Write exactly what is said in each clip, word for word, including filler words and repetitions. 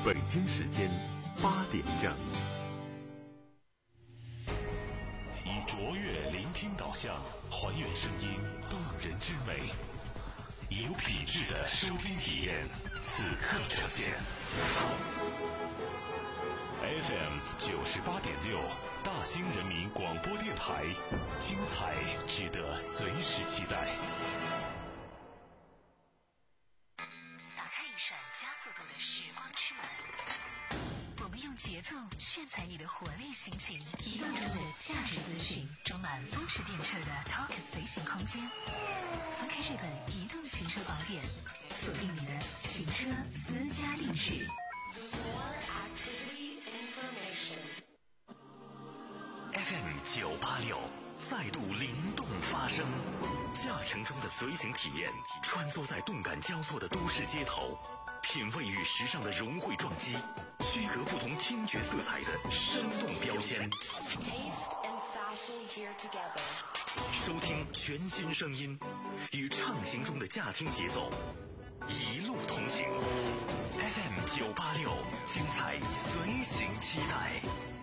北京时间八点整。 以卓越聆听导向，还原声音动人之美，以有品质的收听体验，此刻呈现。F M 九十八点六，大兴人民广播电台，精彩值得随时期待。 打开一扇加速度的时光之门，我们用节奏炫彩你的活力心情，移动中的价值资讯，装满风驰电掣的 Talk 随行空间。翻开日本移动行车宝典，锁定你的行车私家定制。 F M 九八六再度灵动发声，驾乘中的随行体验，穿梭在动感交错的都市街头，品味与时尚的融汇撞击，区隔不同听觉色彩的生动标签。收听全新声音，与畅行中的驾听节奏，一路同行。F M 九八六，精彩随行期待。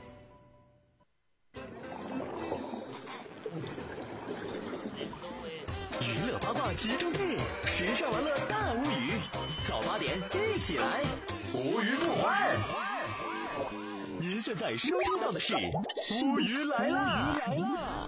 娱乐八卦集中地，时尚玩乐大无语，早八点一起来，无语不欢。您现在收听到的是无语来啦！来啦！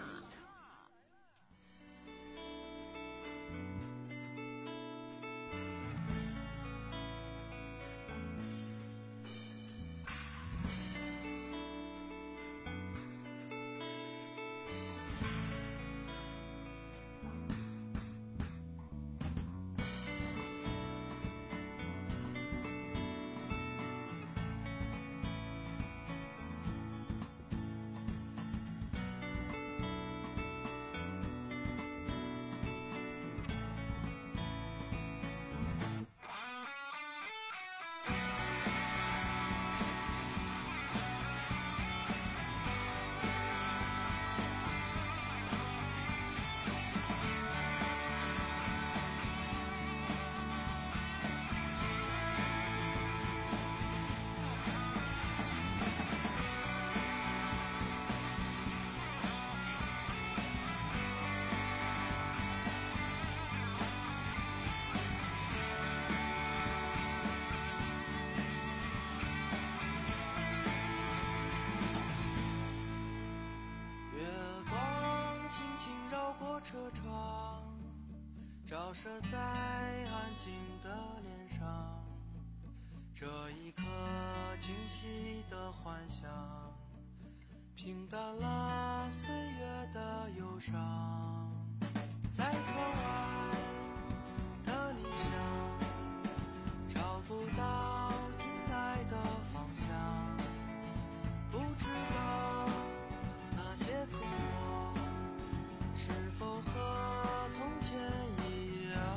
照射在安静的脸上，这一刻清晰的幻想，平淡了岁月的忧伤。在窗外的理想，找不到进来的方向，不知道那些困惑是否和从前一样。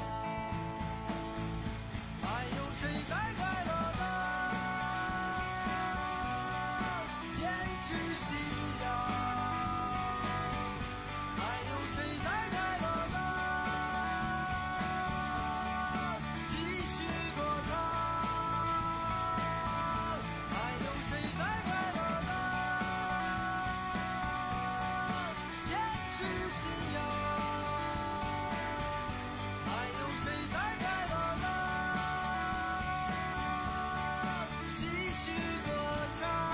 还有谁在快乐的坚持信仰？还有谁在快乐的继续歌唱？还有谁在快乐的坚持信仰？还有谁在快乐的继续歌唱？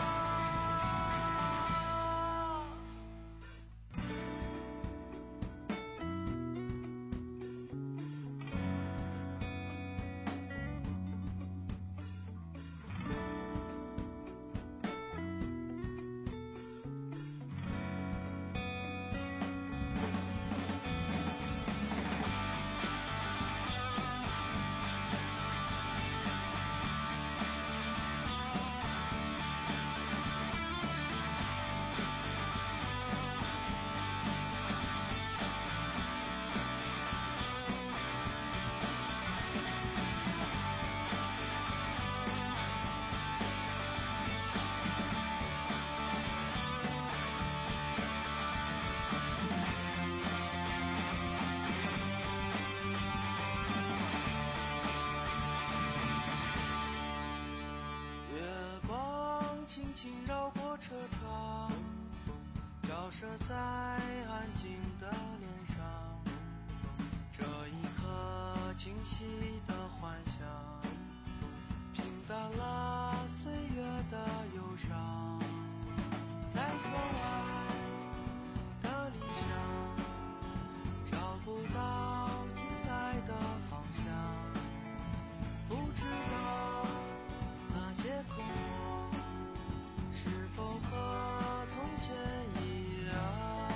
轻轻绕过车窗，照射在安静的脸上，这一刻清晰的幻想，平淡了岁月的忧伤。在窗外的理想找不到进来的方向，不知道那些困惑是否和从前一样。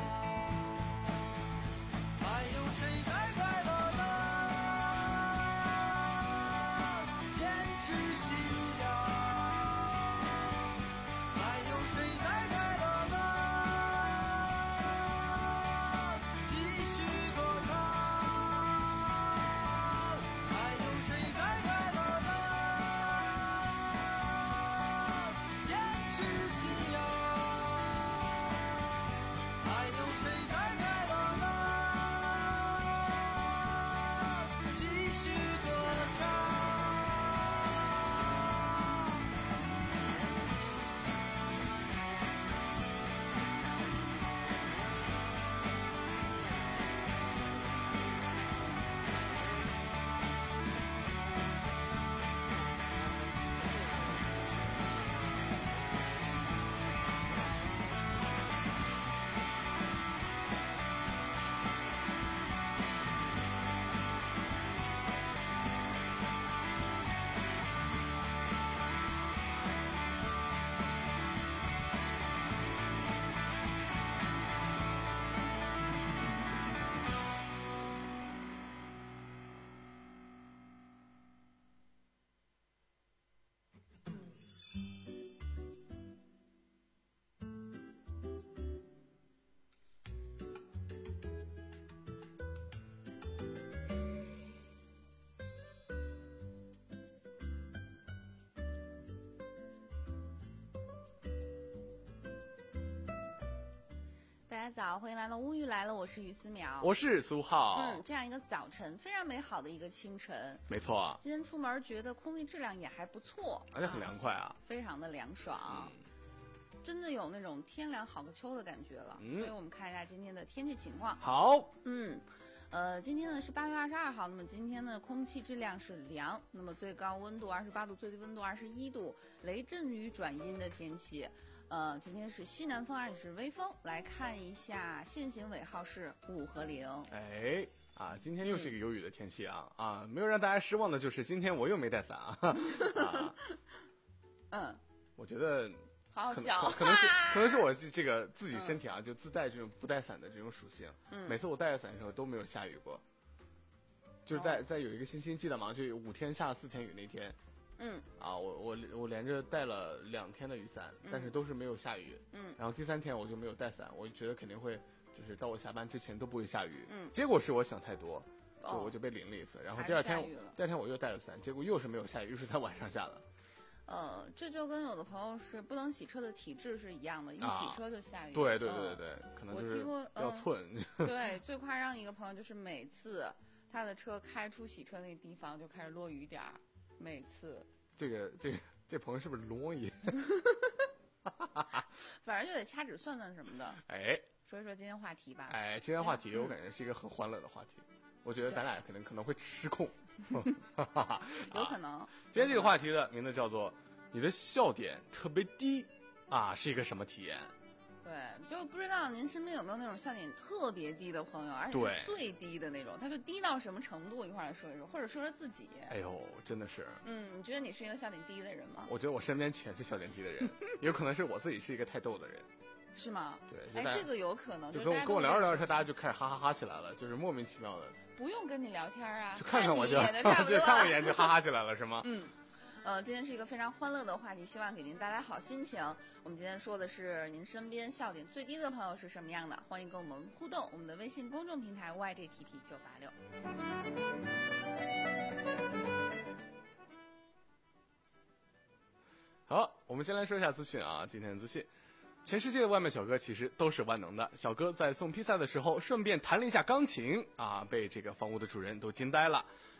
还有谁在快乐的坚持信仰？还有谁在快乐的继续歌唱？还有谁在快乐的坚持信仰？还有谁在快乐的继续歌唱？ 大家早，欢迎来到乌鱼来了，我是于思苗， 我是苏浩。 嗯，这样一个早晨，非常美好的一个清晨。 没错， 今天出门觉得空气质量也还不错， 而且很凉快啊， 啊非常的凉爽。嗯真的有那种天凉好个秋的感觉了，嗯、所以我们看一下今天的天气情况。 好， 嗯，呃，今天呢是八月二十二号，那么今天的空气质量是凉，那么最高温度二十八度，最低温度二十一度，雷阵雨转阴的天气。呃，今天是西南风，而且是微风。来看一下现行尾号是五和零。 哎。啊，今天又是一个有雨的天气啊、嗯、啊！没有让大家失望的就是今天我又没带伞啊。啊嗯， 我觉得好好笑， 可能是可能是我这个自己身体啊，嗯、就自带这种不带伞的这种属性。嗯，每次我带着伞的时候都没有下雨过，就是在、哦、在有一个星期记得吗？就有五天下了四天雨那天。 嗯啊，我我我连着带了两天的雨伞， 嗯、 但是都是没有下雨。 嗯， 然后第三天我就没有带伞，我就觉得肯定会。就是到我下班之前都不会下雨， 嗯， 结果是我想太多， 哦、 就我就被淋了一次，然后第二天第二天我又带了伞，结果又是没有下雨，又是在晚上下的。 呃，这就跟有的朋友是不能洗车的体质是一样的，一洗车就下雨。 啊、对对对对对，嗯、可能就是要寸。 嗯、对，最夸张一个朋友就是每次他的车开出洗车那地方就开始落雨点儿，每次。 这个这个这朋友是不是罗伊？ 反正就得掐指算算什么的。 哎。 说一说今天话题吧。 哎，今天话题我感觉是一个很欢乐的话题，嗯、我觉得咱俩可能可能会失控， 有可能、啊。 今天这个话题的名字叫做“你的笑点特别低”，啊，是一个什么体验？ 对，就不知道您身边有没有那种笑点特别低的朋友，而且是最低的那种，他就低到什么程度？一块来说一说，或者说说自己。 哎呦，真的是。 嗯，你觉得你是一个笑点低的人吗？ 我觉得我身边全是笑点低的人，有可能是我自己是一个太逗的人。 是吗？ 对， 哎，这个有可能。 就跟我跟我聊着聊着，大家就开始哈哈哈起来了，就是莫名其妙的。 不用跟你聊天啊， 就看看我就就看我一眼就哈哈起来了，是吗？ 嗯。呃，今天是一个非常欢乐的话题，希望给您带来好心情。我们今天说的是您身边笑点最低的朋友是什么样的？欢迎跟我们互动，我们的微信公众平台 Y J T P 九八六。 好，我们先来说一下资讯啊，今天的资讯。全世界的外卖小哥其实都是万能的。小哥在送披萨的时候，顺便弹了一下钢琴啊，被这个房屋的主人都惊呆了。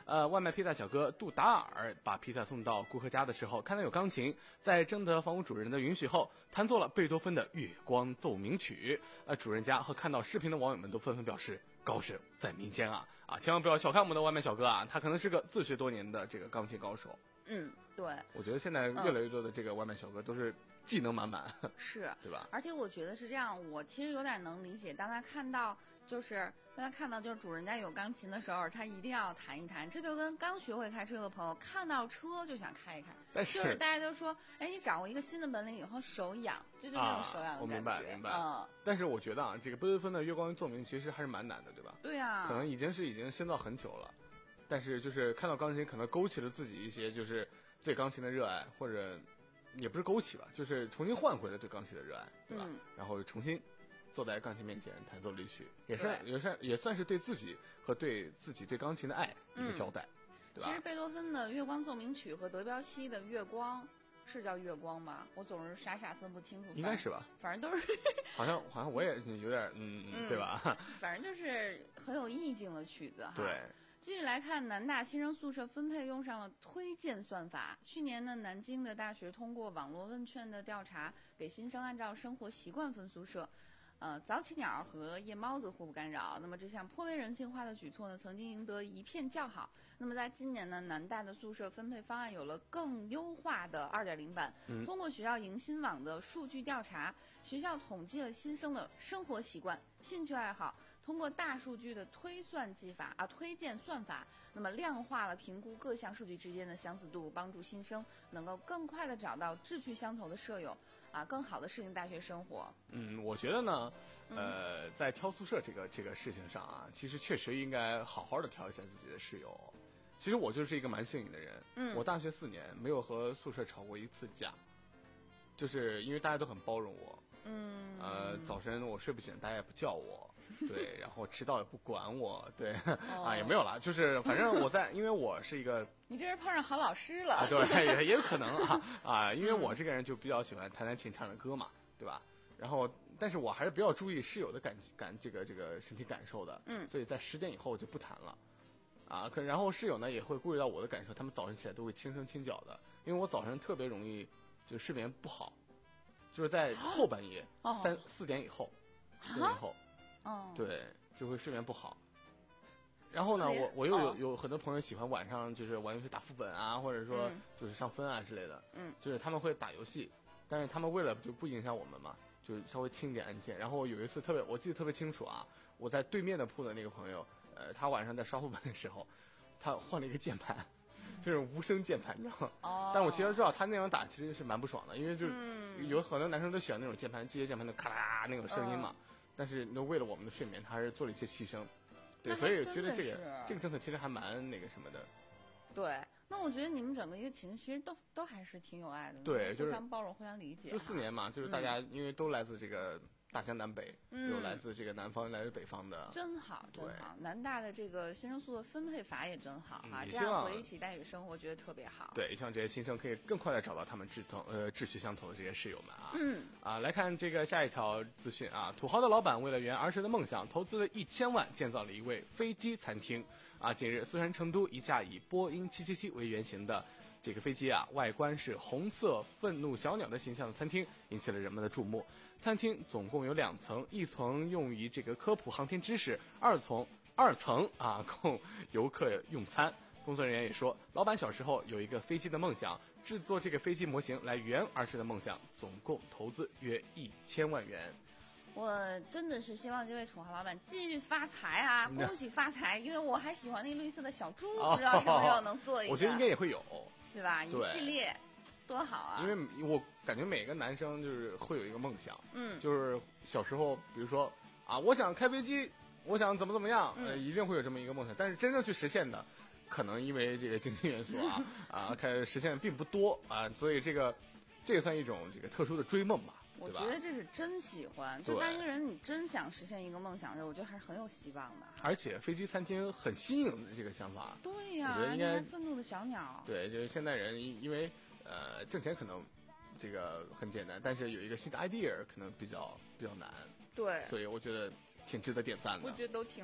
呃，外卖披萨小哥杜达尔把披萨送到顾客家的时候，看到有钢琴，在征得房屋主人的允许后，弹奏了贝多芬的《月光奏鸣曲》。呃，主人家和看到视频的网友们都纷纷表示，高手在民间啊啊！千万不要小看我们的外卖小哥啊，他可能是个自学多年的这个钢琴高手。 嗯，对， 我觉得现在越来越多的这个外卖小哥都是技能满满， 是， 对吧？ 而且我觉得是这样，我其实有点能理解，当他看到就是当他看到就是主人家有钢琴的时候，他一定要弹一弹。这就跟刚学会开车的朋友看到车就想开一开， 但是就是大家都说，哎，你掌握一个新的本领以后手痒，这就是那种手痒的感觉。 啊、我明白明白。 嗯， 但是我觉得啊，这个贝多芬的《月光奏鸣》其实还是蛮难的，对吧？ 对呀、啊， 可能已经是已经深造很久了，但是就是看到钢琴，可能勾起了自己一些就是对钢琴的热爱，或者也不是勾起吧，就是重新换回了对钢琴的热爱，对吧？ 嗯、 然后重新坐在钢琴面前弹奏了一曲，也算也算也算是对自己和对自己对钢琴的爱一个交代， 嗯、 对吧？ 其实贝多芬的《月光奏鸣曲》和德彪西的《月光》是叫月光吗？我总是傻傻分不清楚。 应该是吧？ 反正都是好像好像我也有点嗯嗯，对吧？ 反正就是很有意境的曲子哈。 对。 继续来看，南大新生宿舍分配用上了推荐算法。去年呢，南京的大学通过网络问卷的调查，给新生按照生活习惯分宿舍。呃，早起鸟和夜猫子互不干扰。那么这项颇为人性化的举措呢，曾经赢得一片叫好。那么在今年呢，南大的宿舍分配方案有了更优化的 二点零 版。 嗯、 通过学校迎新网的数据调查，学校统计了新生的生活习惯、兴趣爱好。通过大数据的推算技法啊，推荐算法，那么量化了评估各项数据之间的相似度，帮助新生能够更快的找到志趣相投的舍友，啊，更好的适应大学生活。 嗯，我觉得呢，呃，在挑宿舍这个这个事情上啊，其实确实应该好好的挑一下自己的室友。其实我就是一个蛮幸运的人， 嗯， 我大学四年没有和宿舍吵过一次架，就是因为大家都很包容我， 嗯， 呃，早晨我睡不醒，大家也不叫我。对，然后迟到也不管我，对， 哦、 啊也没有啦，就是反正我在，因为我是一个， 你这是碰上好老师了， 啊、对，也也有可能啊啊，因为我这个人就比较喜欢弹弹琴、唱唱歌嘛，对吧？然后，但是我还是比较注意室友的感感这个这个身体感受的， 嗯， 所以在十点以后就不弹了，啊，可然后室友呢也会顾虑到我的感受，他们早晨起来都会轻声轻脚的，因为我早晨特别容易就睡眠不好，就是在后半夜、 哦、 三四点以后，四点以后。 哦， 对，就会睡眠不好。然后呢，我我又有、哦、有很多朋友喜欢晚上就是玩游戏打副本啊，或者说就是上分啊之类的。 嗯， 就是他们会打游戏，但是他们为了就不影响我们嘛，就是稍微轻一点按键。然后有一次特别，我记得特别清楚啊，我在对面的铺的那个朋友，呃，他晚上在刷副本的时候，他换了一个键盘，就是无声键盘，你知道吗？ 哦。 但我其实知道他那样打其实是蛮不爽的，因为就是有很多男生都喜欢那种键盘，机械键盘的咔啦那种声音嘛。嗯，但是那为了我们的睡眠，他还是做了一些牺牲，对，所以觉得这个这个政策其实还蛮那个什么的。 对，那我觉得你们整个一个寝室其实都都还是挺有爱的， 对，就是互相包容、互相理解。 就四年嘛，就是大家因为都来自这个大江南北， 嗯、 有来自这个南方，来自北方的， 真好，真好。南大的这个新生宿的分配法也真好哈、 嗯， 这样回忆起大学生活，觉得特别好。 对，希望这些新生可以更快的找到他们志同呃志趣相投的这些室友们啊。 嗯啊，来看这个下一条资讯啊，土豪的老板为了圆儿时的梦想，投资了一千万建造了一位飞机餐厅啊。近日，四川成都一架以波音七七七为原型的这个飞机啊，外观是红色愤怒小鸟的形象的餐厅，引起了人们的注目。餐厅总共有两层，一层用于这个科普航天知识，二层二层啊供游客用餐。工作人员也说，老板小时候有一个飞机的梦想，制作这个飞机模型来圆儿时的梦想，总共投资约一千万元。 我真的是希望这位土豪老板继续发财啊！恭喜发财，因为我还喜欢那绿色的小猪， 哦、 不知道什么时候能做一个。 我觉得应该也会有， 是吧？一系列多好啊！ 因为我感觉每个男生就是会有一个梦想， 嗯， 就是小时候，比如说啊，我想开飞机，我想怎么怎么样， 嗯、 呃，一定会有这么一个梦想。但是真正去实现的，可能因为这个经济元素啊啊，开实现并不多啊，所以这个这也算一种这个特殊的追梦吧。 我觉得这是真喜欢，就当一个人你真想实现一个梦想的时候，我觉得还是很有希望的。 而且飞机餐厅很新颖的这个想法， 对呀、啊， 我觉得应该愤怒的小鸟。 对，就是现代人因为呃挣钱可能这个很简单，但是有一个新的 idea 可能比较比较难。 对， 所以我觉得挺值得点赞的。 我觉得都挺难的。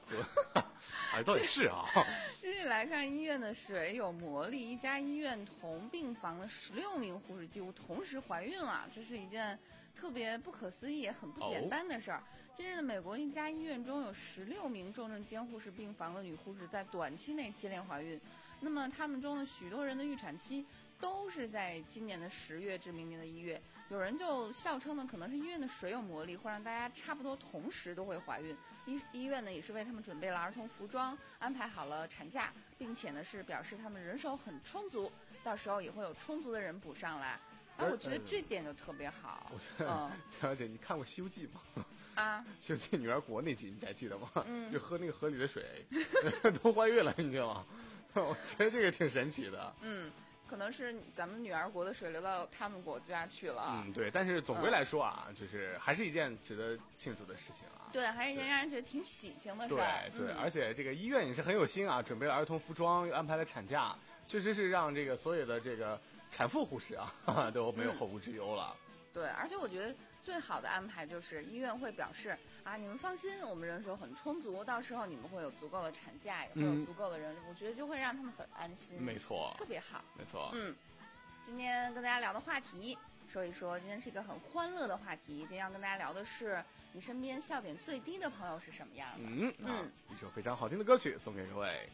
哎，倒也是啊。 继续来看医院的水有魔力，一家医院同病房的十六名护士几乎同时怀孕了，这是一件特别不可思议也很不简单的事儿。近日的美国一家医院中有十六名重症监护室病房的女护士在短期内接连怀孕，那么他们中的许多人的预产期都是在今年的十月至明年的一月。有人就笑称呢，可能是医院的水有魔力，会让大家差不多同时都会怀孕。医医院呢也是为他们准备了儿童服装，安排好了产假，并且呢是表示他们人手很充足，到时候也会有充足的人补上来。哎，我觉得这点就特别好。 我觉得，朴小姐，你看过《西游记》吗？ 啊， 《西游记》女儿国那集你还记得吗？ 嗯， 就喝那个河里的水，都怀孕了，你知道吗？我觉得这个挺神奇的。 嗯。可能是咱们女儿国的水流到他们国家去了。 嗯，对。但是总归来说啊，嗯、就是还是一件值得庆祝的事情啊。 对，还是一件让人觉得挺喜庆的事儿。对对、 嗯， 而且这个医院也是很有心啊，准备了儿童服装，又安排了产假，确实是让这个所有的这个产妇护士啊哈哈都没有后顾之忧了。 嗯、对，而且我觉得最好的安排就是医院会表示啊，你们放心，我们人手很充足，到时候你们会有足够的产假，也会有足够的人，嗯、我觉得就会让他们很安心。 没错， 特别好。 没错。 嗯，今天跟大家聊的话题，说一说，今天是一个很欢乐的话题。今天要跟大家聊的是，你身边笑点最低的朋友是什么样的？ 嗯嗯，一首非常好听的歌曲送给各位。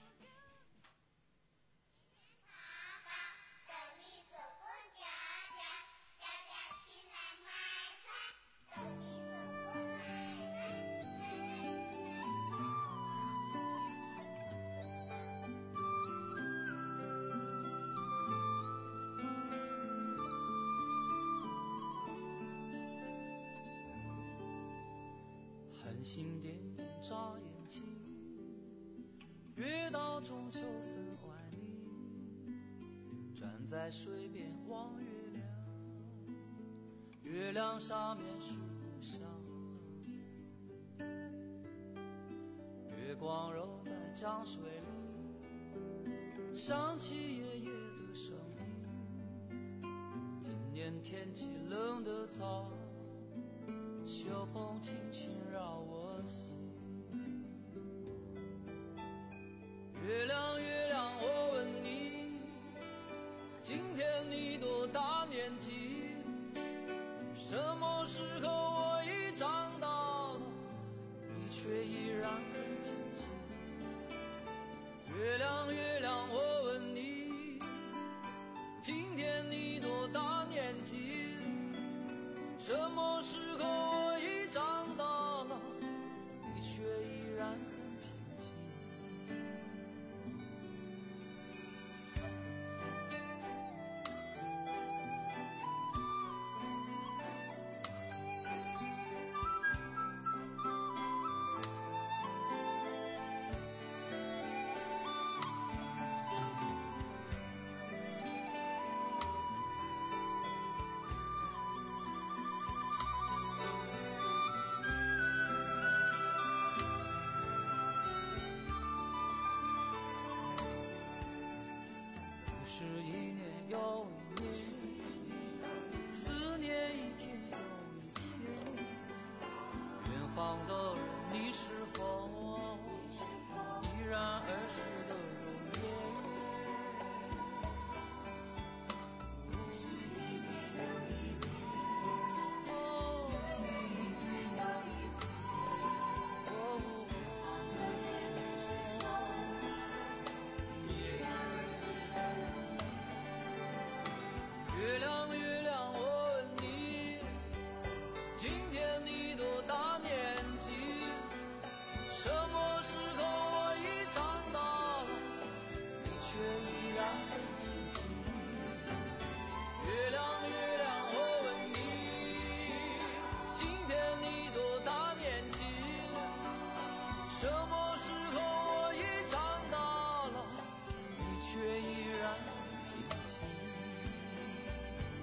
繁星点点眨眼睛，月到中秋分怀里，站在水边望月亮，月亮上面是故乡，月光揉在江水里，想起爷爷的声音。今年天气冷得早，秋风轻轻绕我心。月亮月亮我问你，今天你多大年纪？什么时候我已长大了，你却依然很平静。月亮月亮我问你，今天你多大年纪？什么时候我已长大了，你却依然很平静。是一年又一年，思念一天又一天。远方的人，你是否依然儿时的容颜？是一年又一年，思念一天又一天。忘了眼的时候，依然儿时的容颜。月亮月亮我问你，今天你多大年纪？什么时候我已长大了，你却依然很平静。月亮月亮我问你，今天你多大年纪？什么时候我已长大了，你却依然很平静。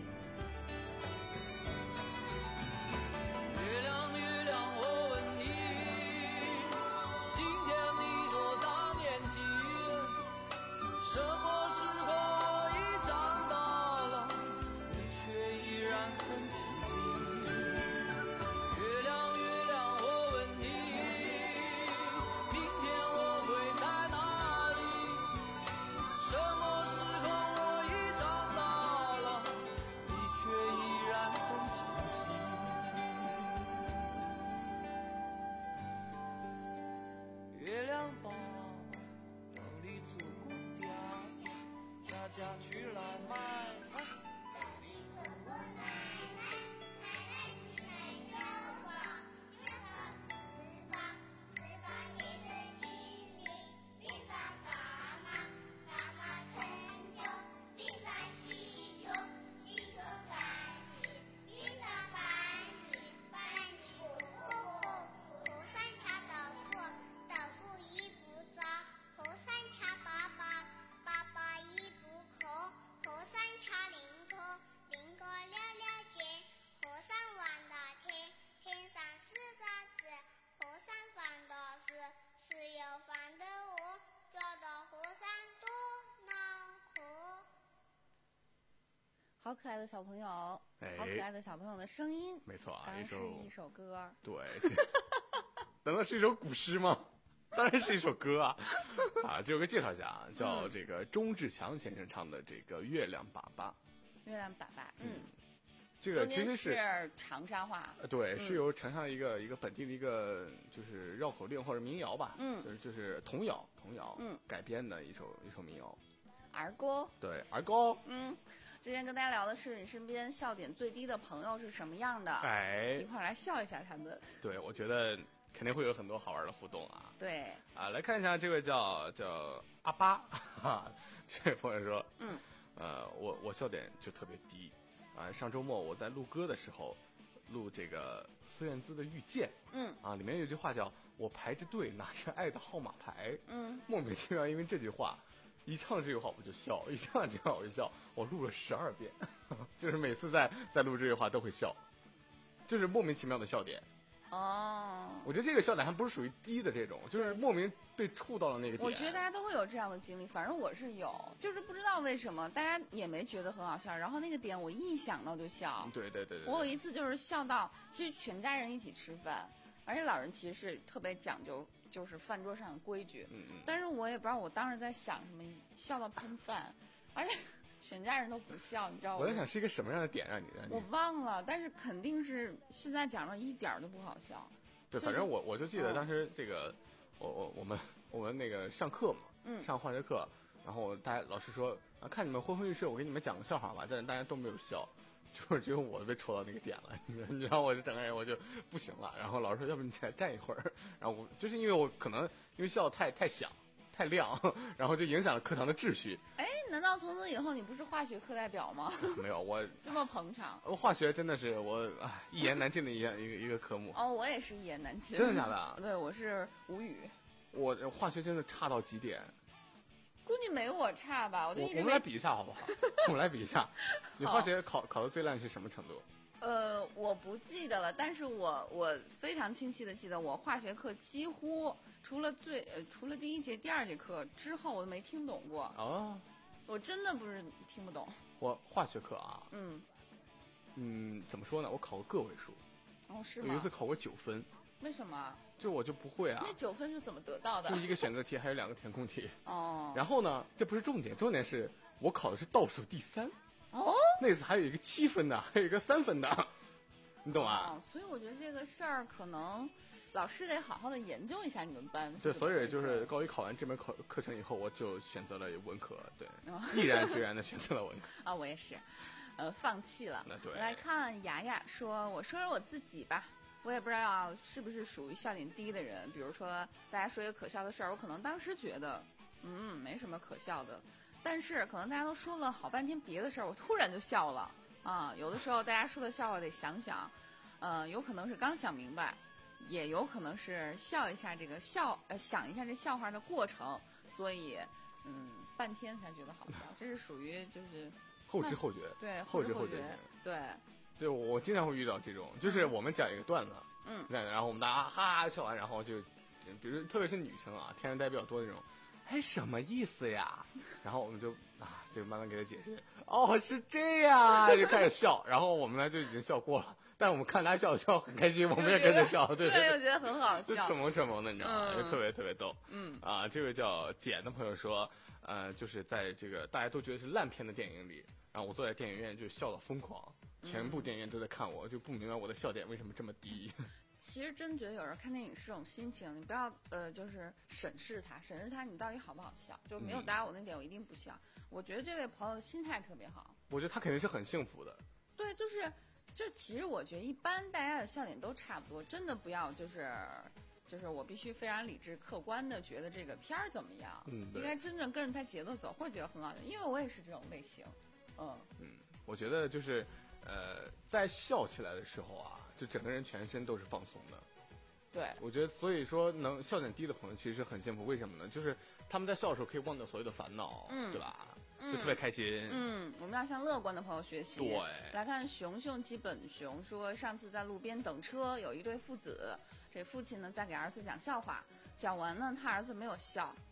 好可爱的小朋友， 哎好可爱的小朋友的声音， 没错啊， 当然一首是一首歌。 对，这难道是一首古诗吗？当然是一首歌啊！啊，这首歌介绍一下啊，叫这个钟志强先生唱的这个《月亮粑粑》。 月亮粑粑，嗯， 这个中间其实是是长沙话， 呃对， 嗯是由长沙一个一个本地的一个就是绕口令或者民谣吧， 嗯就是就是童谣童谣嗯改编的一首一首民谣。 儿歌。 对，儿歌。 嗯，今天跟大家聊的是你身边笑点最低的朋友是什么样的， 哎一，块儿来笑一下他们。 对，我觉得肯定会有很多好玩的互动啊。 对， 啊，来看一下这位叫叫阿巴，哈，这位朋友说， 嗯， 呃，我我笑点就特别低，啊，上周末我在录歌的时候，录这个孙燕姿的《遇见》， 嗯啊，里面有句话叫我排着队拿着爱的号码牌， 嗯， 莫名其妙因为这句话，一唱这句话我就笑，一唱这句话我就笑，我录了十二遍，就是每次在在录这句话都会笑，就是莫名其妙的笑点。 哦， 我觉得这个笑点还不是属于低的这种，就是莫名被触到了那个点。 我觉得大家都会有这样的经历，反正我是有，就是不知道为什么大家也没觉得很好笑，然后那个点我一想到就笑。 对对对对， 我有一次就是笑到，其实全家人一起吃饭，而且老人其实是特别讲究，就是饭桌上的规矩。 嗯嗯， 但是我也不知道我当时在想什么，笑到喷饭，而且全家人都不笑，你知道吗？ 我在想是一个什么样的点让你让我你忘了，但是肯定是现在讲着一点儿都不好笑。 对， 所以反正我我就记得嗯当时这个，我我我们我们那个上课嘛， 嗯上化学课，然后大家老师说啊，看你们昏昏欲睡，我给你们讲个笑话吧，但是大家都没有笑。就是只有我被戳到那个点了，你知道，你知道，我就整个人我就不行了。然后老师说，要不你起来站一会儿。然后我就是因为我可能因为笑得太太响、太亮，然后就影响了课堂的秩序。 哎，难道从此以后你不是化学课代表吗？ 没有，我这么捧场。 我化学真的是我哎一言难尽的一样一个一个科目。 哦，我也是一言难尽。 真的假的？ 对，我是无语。 我化学真的差到极点。 估计没我差吧，我就我一直没。 我们来比一下好不好？我们来比一下，你化学考考的最烂是什么程度？ 呃，我不记得了，但是我我非常清晰的记得，我化学课几乎除了最呃除了第一节、第二节课之后，我都没听懂过。 哦， 我真的不是听不懂。 我化学课啊， 嗯， 嗯，怎么说呢？我考过个位数， 哦，是吗有一次？考过九分， 为什么？ 就我就不会啊那，九分是怎么得到的就？一个选择题，还有两个填空题。 哦， 然后呢，这不是重点，重点是我考的是倒数第三。 哦， 那次还有一个七分的，还有一个三分的，你懂吗？ 哦，所以我觉得这个事儿可能老师得好好的研究一下你们班是对， 怎么回事。 所以就是高一考完这门考课程以后，我就选择了文科，对， 哦毅然决然的选择了文科。 啊，我也是，呃，放弃了。 那对来看雅雅说，我说说我自己吧，我也不知道是不是属于笑点低的人。比如说，大家说一个可笑的事儿，我可能当时觉得，嗯，没什么可笑的，但是可能大家都说了好半天别的事儿，我突然就笑了啊。有的时候大家说的笑话得想想，呃，有可能是刚想明白，也有可能是笑一下这个笑，呃，想一下这笑话的过程，所以，嗯，半天才觉得好笑。这是属于就是。 后知后觉， 对， 后知后觉后觉， 对， 对，我经常会遇到这种，就是我们讲一个段子， 嗯， 然后我们大家哈哈笑完，然后就，比如特别是女生啊，天然呆比较多那种，哎，什么意思呀？然后我们就啊，就慢慢给他解释，哦，是这样，就开始笑，然后我们呢就已经笑过了，但是我们看他笑笑很开心，我们也跟着笑，对对，我对， 觉得很好就笑蠢。萌蠢萌的，你知道吗？ 嗯就特别特别逗。 嗯啊，这位叫简的朋友说，呃，就是在这个大家都觉得是烂片的电影里。然后我坐在电影院就笑到疯狂，全部电影院都在看我，就不明白我的笑点为什么这么低。 其实真觉得有人看电影是种心情，你不要呃，就是审视它，审视它你到底好不好笑，就没有打我那点我一定不笑。我觉得这位朋友的心态特别好。 我觉得他肯定是很幸福的。 对，就是就其实我觉得一般大家的笑点都差不多，真的不要就是就是我必须非常理智客观的觉得这个片儿怎么样， 嗯对应该真正跟着他节奏走，会觉得很好笑，因为我也是这种类型。嗯， 嗯，我觉得就是呃，在笑起来的时候啊，就整个人全身都是放松的。 对， 我觉得，所以说能笑点低的朋友其实很幸福。为什么呢？就是他们在笑的时候可以忘掉所有的烦恼， 嗯对吧？就特别开心。 嗯，我们要向乐观的朋友学习。 对来看熊熊基本熊说，上次在路边等车，有一对父子，这父亲呢在给儿子讲笑话，讲完呢他儿子没有笑，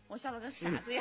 我笑得跟傻子一样。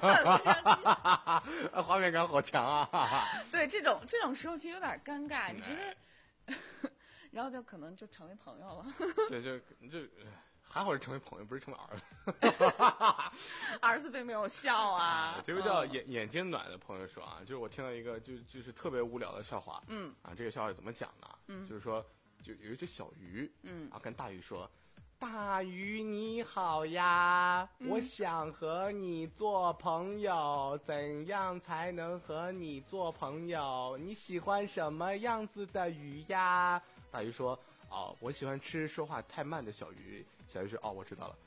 画面感好强啊！ 对，这种这种时候其实有点尴尬，你觉得？然后就可能就成为朋友了。 对，就就还好是成为朋友，不是成为儿子。 儿子并没有笑啊。 这个叫眼、嗯、眼睛暖的朋友说啊，就是我听到一个就就是特别无聊的笑话。 嗯啊，这个笑话怎么讲呢？ 嗯， 就是说，就有一只小鱼， 嗯啊，跟大鱼说。大鱼你好呀、嗯、我想和你做朋友，怎样才能和你做朋友？你喜欢什么样子的鱼呀？大鱼说哦，我喜欢吃说话太慢的小鱼。小鱼说哦，我知道了。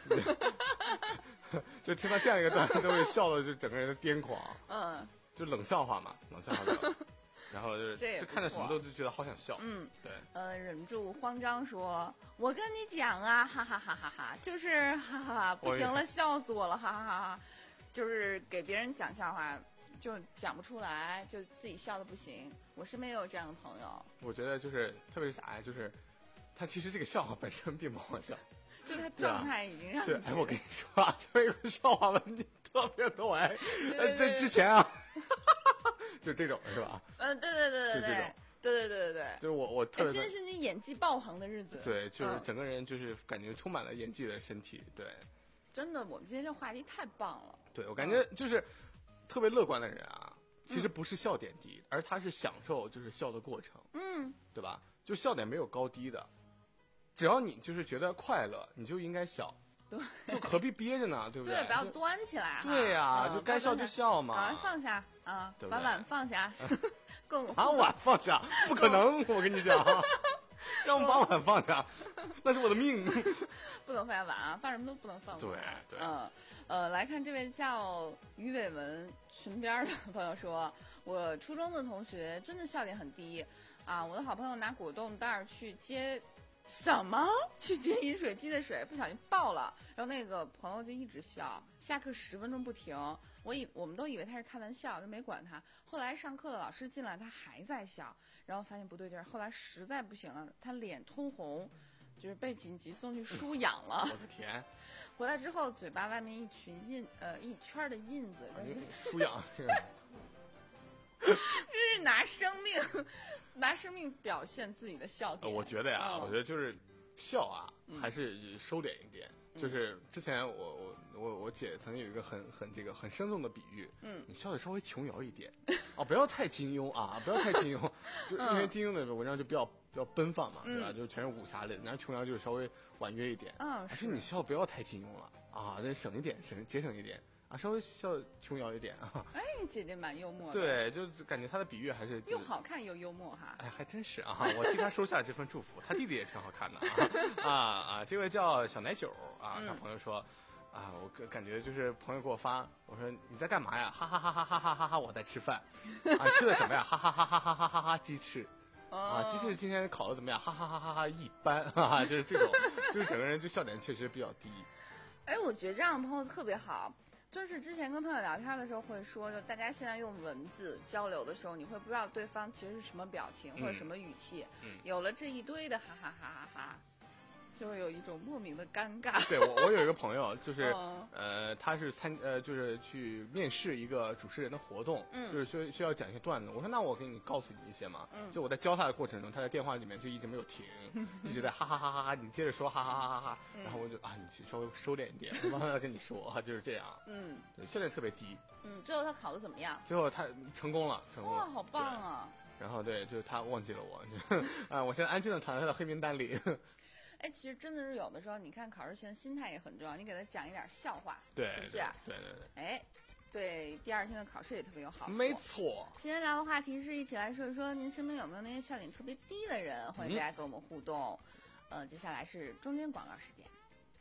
就听到这样一个段子都会笑的就整个人的癫狂。嗯，就冷笑话嘛，冷笑话的。然后就就看到什么都就觉得好想笑。 嗯， 对。 呃，忍不住慌张说：“我跟你讲啊，哈哈哈哈哈，就是哈哈哈，不行了，笑死我了，哈哈哈哈。”就是给别人讲笑话，就讲不出来，就自己笑的不行。我身边也有这样的朋友。 我觉得就是特别是啥呀，就是他其实这个笑话本身并不好笑， 就他状态已经让对。哎，我跟你说啊，就有个笑话问题特别多哎，呃，在之前啊。就这种是吧？ 嗯，对对对对对，对对对对对， 就是我我特别， 今天是你演技爆棚的日子。 对，就是整个人就是感觉充满了演技的身体。对， 真的，我们今天这话题太棒了。 对，我感觉就是特别乐观的人啊，其实不是笑点低，而他是享受就是笑的过程。 嗯， 对吧？就笑点没有高低的，只要你就是觉得快乐，你就应该笑。 对， 就何必憋着呢？对不对？ 对，不要端起来。 对呀、啊嗯，就该笑就笑嘛。 把放下啊，把碗放下。更把碗放下，不可能！我跟你讲，让我们把碗放下，那是我的命。 不能放下碗啊，放什么都不能放。 对对。 嗯呃，来看这位叫于伟文裙边的朋友说，我初中的同学真的笑点很低啊，我的好朋友拿果冻袋去接。什么？去接饮水机的水，不小心爆了，然后那个朋友就一直笑，下课十分钟不停。我以我们都以为他是开玩笑，就没管他。后来上课了，老师进来，他还在笑，然后发现不对劲儿。后来实在不行了，他脸通红，就是被紧急送去输氧了。 我的天！ 回来之后，嘴巴外面一群印，呃，一圈的印子。 输氧。 这是拿生命，拿生命表现自己的笑点。 我觉得呀， 嗯、 我觉得就是笑啊，还是收敛一点。嗯、就是之前我我我我姐曾经有一个很很这个很生动的比喻，嗯，你笑得稍微琼瑶一点，哦，不要太金庸啊，不要太金庸，就因为金庸的文章就比较比较奔放嘛，对吧？嗯、就全是武侠类的，然后琼瑶就是稍微婉约一点。 嗯， 是你笑不要太金庸了啊，这省一点，省节省一点。啊，稍微笑琼瑶一点啊！ 哎，姐姐蛮幽默的。 对，就感觉她的比喻还是又好看又幽默哈。 哎，还真是啊！我替她收下了这份祝福。她弟弟也挺好看的啊啊啊！这位叫小奶酒啊，小朋友说，嗯、啊，我感觉就是朋友给我发，我说你在干嘛呀？哈哈哈哈哈哈哈哈！我在吃饭。啊，吃的什么呀？哈哈哈哈哈哈哈哈！鸡翅。啊，鸡翅今天烤的怎么样？哈哈哈哈哈！一般啊，就是这种，就是整个人就笑点确实比较低。 哎，我觉得这样的朋友特别好。就是之前跟朋友聊天的时候会说，就大家现在用文字交流的时候，你会不知道对方其实是什么表情或者什么语气。嗯，有了这一堆的哈哈哈哈哈，就会有一种莫名的尴尬。 对，我我有一个朋友，就是、嗯、呃，他是参呃，就是去面试一个主持人的活动，嗯，就是需需要讲一些段子。我说那我给你告诉你一些嘛，嗯，就我在教他的过程中，他在电话里面就一直没有停，嗯、一直在哈哈哈哈哈，你接着说哈哈哈哈哈，嗯、然后我就啊，你稍微收敛一点，我慢慢跟你说，就是这样，嗯，笑点特别低。 嗯，最后他考的怎么样？ 最后他成功了，成功了， 哇，好棒啊！ 然后对，就是他忘记了我，啊，我现在安静的躺在他的黑名单里。 哎，其实真的是有的时候，你看考试前心态也很重要，你给他讲一点笑话， 对， 是不是？ 对对对。 哎，对，第二天的考试也特别有好处。 没错。 今天聊的话题是一起来说一说您身边有没有那些笑点特别低的人，欢迎大家跟我们互动。嗯、呃，接下来是中间广告时间。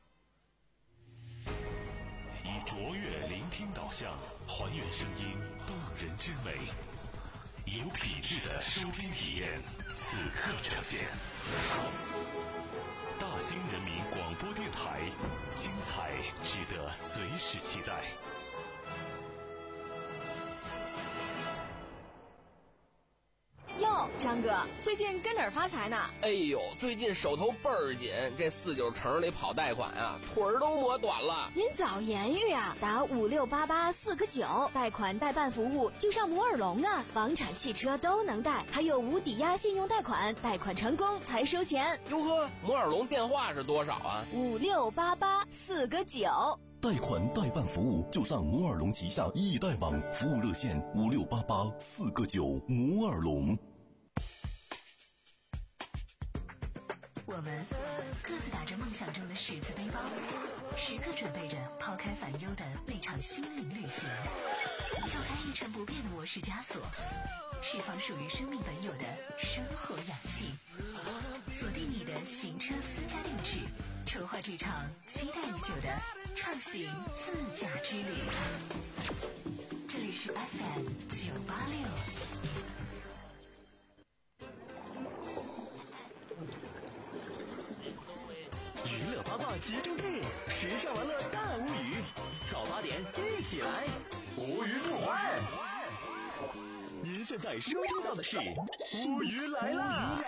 以卓越聆听导向，还原声音动人之美，有品质的收听体验，此刻呈现。大兴人民广播电台，精彩值得随时期待。 哟， 张哥，最近跟哪儿发财呢？ 哎呦，最近手头倍儿紧，这四九城里跑贷款啊，腿儿都磨短了。 您早言语啊，打五六八八四个九，贷款代办服务就上摩尔龙啊，房产、汽车都能贷，还有无抵押信用贷款，贷款成功才收钱。 哟呵，摩尔龙电话是多少啊？ 五六八八四个九。 贷款代办服务就上摩尔龙旗下易贷网，服务热线五六八八四个九。摩尔龙。 我们各自打着梦想中的十字背包，时刻准备着抛开烦忧的那场心灵旅行，跳开一成不变的模式枷锁，释放属于生命本有的生活氧气，锁定你的行车私家定制，筹划这场期待已久的畅行自驾之旅。这里是 F M 九八六。 娱乐八卦集中地，时尚玩乐大无语，早八点一起来，无鱼不欢。您现在收听到的是乌鱼来啦！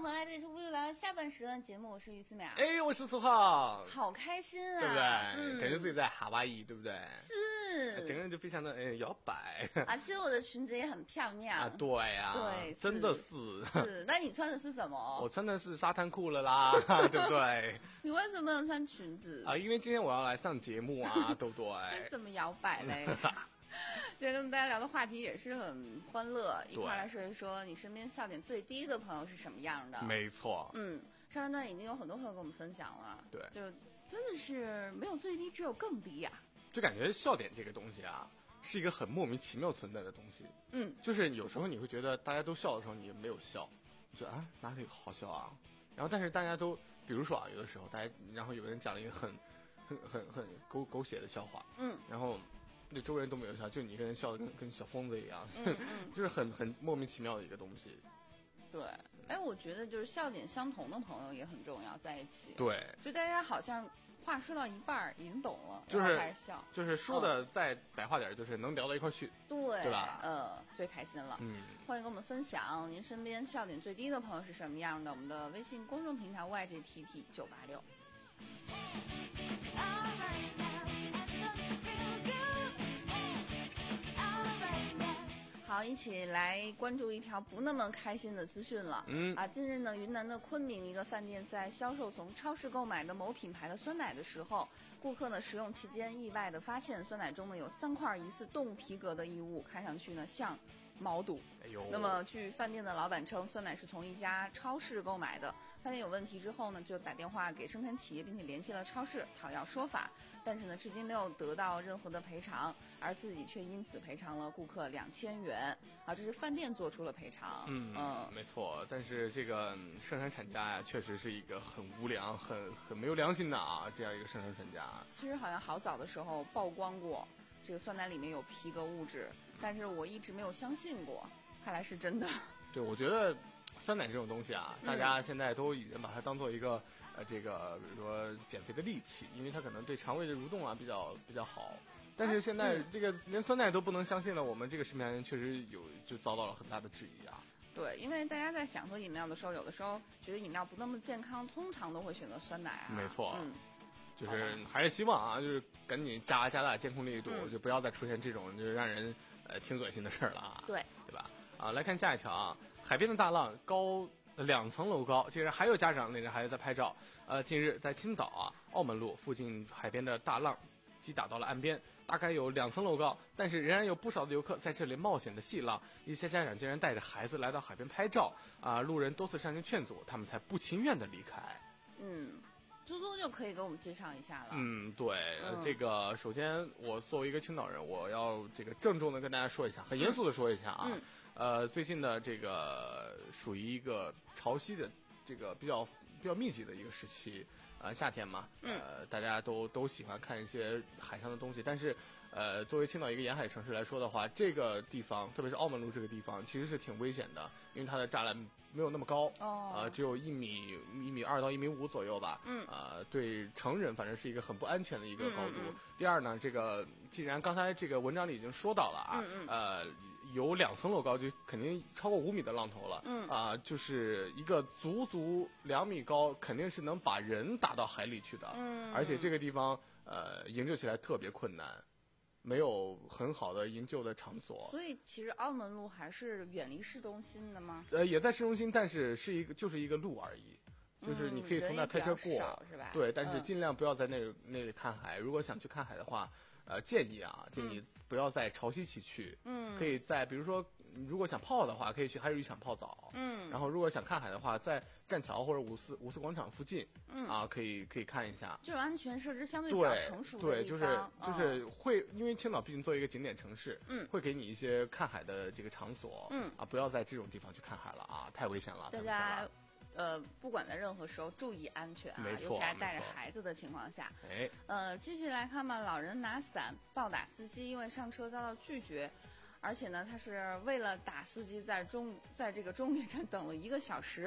迎回来，这里是无语聊的下半时段节目，我是于思淼。 哎，我是苏浩， 好开心啊， 对不对？ 嗯、 感觉自己在夏威夷，对不对？ 是， 整个人就非常的哎摇摆。 而且我的裙子也很漂亮啊，对呀、啊， 对， 真的是。 是，那你穿的是什么？ 我穿的是沙滩裤了啦，对不对？ 你为什么不能穿裙子啊？因为今天我要来上节目啊，对不对？ 怎么摇摆嘞？今天跟大家聊的话题也是很欢乐，一块来说一说你身边笑点最低的朋友是什么样的。 没错， 嗯，上半段已经有很多朋友跟我们分享了， 对， 就真的是没有最低，只有更低呀、啊。 就感觉笑点这个东西啊，是一个很莫名其妙存在的东西。 嗯， 就是有时候你会觉得大家都笑的时候，你没有笑，你说啊哪里好笑啊？然后但是大家都，比如说啊，有的时候大家，然后有人讲了一个很很很很狗狗血的笑话， 嗯， 然后。对周围人都没有笑，就你一个人笑的跟跟小疯子一样， 嗯嗯、 就是很很莫名其妙的一个东西。 对，哎，我觉得就是笑点相同的朋友也很重要，在一起。 对， 就大家好像话说到一半已经懂了， 就是开始笑， 就是说的再白话点，就是能聊到一块去， 对， 对吧？ 呃，最开心了。 嗯， 欢迎跟我们分享您身边笑点最低的朋友是什么样的？我们的微信公众平台 Y G T T 九八六。好，一起来关注一条不那么开心的资讯了。 嗯啊，近日呢，云南的昆明一个饭店在销售从超市购买的某品牌的酸奶的时候，顾客呢食用期间意外的发现酸奶中呢有三块疑似动物皮革的异物，看上去呢像毛肚。 哎呦， 那么据饭店的老板称，酸奶是从一家超市购买的。饭店有问题之后呢，就打电话给生产企业，并且联系了超市讨要说法。但是呢，至今没有得到任何的赔偿，而自己却因此赔偿了顾客两千元。啊，这是饭店做出了赔偿。 嗯嗯，没错。但是这个生产厂家呀，确实是一个很无良、很很没有良心的啊，这样一个生产厂家。 其实好像好早的时候曝光过，这个酸奶里面有皮革物质，但是我一直没有相信过，看来是真的。 对，我觉得酸奶这种东西啊，大家现在都已经把它当做一个。呃，这个比如说减肥的利器，因为它可能对肠胃的蠕动啊比较比较好。但是现在这个连酸奶都不能相信了，我们这个食品安全确实有就遭到了很大的质疑啊。 对，因为大家在想喝饮料的时候，有的时候觉得饮料不那么健康，通常都会选择酸奶啊。 没错， 嗯， 就是还是希望啊，就是赶紧加加大监控力度，嗯、就不要再出现这种就是让人呃挺恶心的事儿了啊。 对， 对吧？啊，来看下一条啊，海边的大浪高。两层楼高，近日还有家长领着孩子在拍照。呃，近日在青岛啊澳门路附近海边的大浪击打到了岸边，大概有两层楼高，但是仍然有不少的游客在这里冒险的戏浪。一些家长竟然带着孩子来到海边拍照，啊、呃，路人多次上前劝阻，他们才不情愿的离开。 嗯，猪猪就可以给我们介绍一下了。 嗯，对， 嗯、 这个首先我作为一个青岛人，我要这个郑重的跟大家说一下，很严肃的说一下啊。 嗯呃，最近的这个属于一个潮汐的这个比较比较密集的一个时期，呃，夏天嘛，呃，大家都都喜欢看一些海上的东西，但是，呃，作为青岛一个沿海城市来说的话，这个地方，特别是澳门路这个地方，其实是挺危险的，因为它的栅栏没有那么高， 哦， 呃，只有一米一米二到一米五左右吧， 嗯， 呃，对成人反正是一个很不安全的一个高度。 嗯嗯、 第二呢，这个既然刚才这个文章里已经说到了啊， 嗯嗯、 呃。有两层楼高，就肯定超过五米的浪头了。 嗯啊、呃，就是一个足足两米高，肯定是能把人打到海里去的。 嗯， 而且这个地方呃营救起来特别困难，没有很好的营救的场所。 所以其实澳门路还是远离市中心的吗？ 呃，也在市中心，但是是一个就是一个路而已。就是你可以从那开车过， 嗯、是吧？ 对，但是尽量不要在那里、嗯、那里看海。如果想去看海的话，呃，建议啊，建议不要在潮汐期去， 嗯， 可以在比如说，如果想泡的话，可以去海水浴场泡澡， 嗯， 然后如果想看海的话，在栈桥或者五四五四广场附近， 嗯啊，可以可以看一下， 就是安全设施相对比较成熟的对，对，就是就是嗯、 会，因为青岛毕竟作为一个景点城市， 嗯， 会给你一些看海的这个场所， 嗯， 啊，不要在这种地方去看海了啊，太危险了， 大家。呃，不管在任何时候注意安全啊，尤其还带着孩子的情况下。 哎， 呃，继续来看吧。老人拿伞暴打司机，因为上车遭到拒绝，而且呢，他是为了打司机在中在这个终点站等了一个小时。